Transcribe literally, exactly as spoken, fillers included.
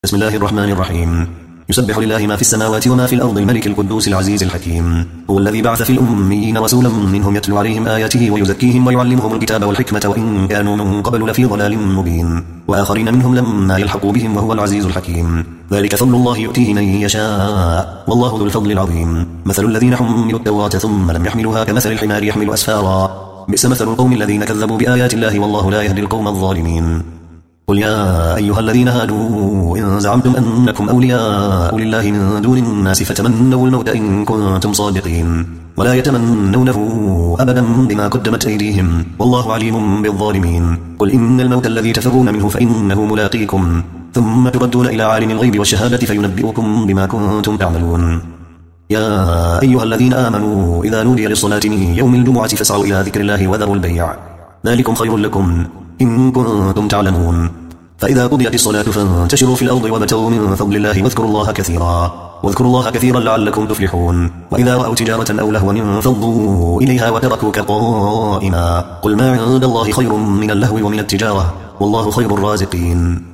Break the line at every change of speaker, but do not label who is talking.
بسم الله الرحمن الرحيم. يسبح لله ما في السماوات وما في الأرض الملك القدوس العزيز الحكيم. هو الذي بعث في الأميين رسولا منهم يتلو عليهم آياته ويزكيهم ويعلمهم الكتاب والحكمة وإن كانوا من قبل لفي ضلال مبين، وآخرين منهم لما يلحقوا بهم وهو العزيز الحكيم. ذلك فضل الله يؤتيه من يشاء والله ذو الفضل العظيم. مثل الذين حملوا التوراة ثم لم يحملوها كمثل الحمار يحمل أسفارا، بئس مثل القوم الذين كذبوا بآيات الله والله لا يهدي القوم الظالمين. قل يا أيها الذين هادوا إن زعمتم أنكم أولياء لله من دون الناس فتمنوا الموت إن كنتم صادقين، ولا يتمنونه أبدا بما قدمت أيديهم والله عليم بالظالمين. قل إن الموت الذي تفرون منه فإنه ملاقيكم ثم تردون إلى عالم الغيب والشهادة فينبئكم بما كنتم تعملون. يا أيها الذين آمنوا إذا نودي للصلاة من يوم الجمعة فاسعوا إلى ذكر الله وذروا البيع، ذلكم خير لكم إن كنتم تعلمون. فإذا قضيت الصلاة فانتشروا في الأرض وابتغوا من فضل الله واذكروا الله كثيرا واذكروا الله كثيرا لعلكم تفلحون. وإذا رأوا تجارة أو لهوا انفضوا إليها وتركوك قائما، قل ما عند الله خير من اللهو ومن التجارة والله خير الرازقين.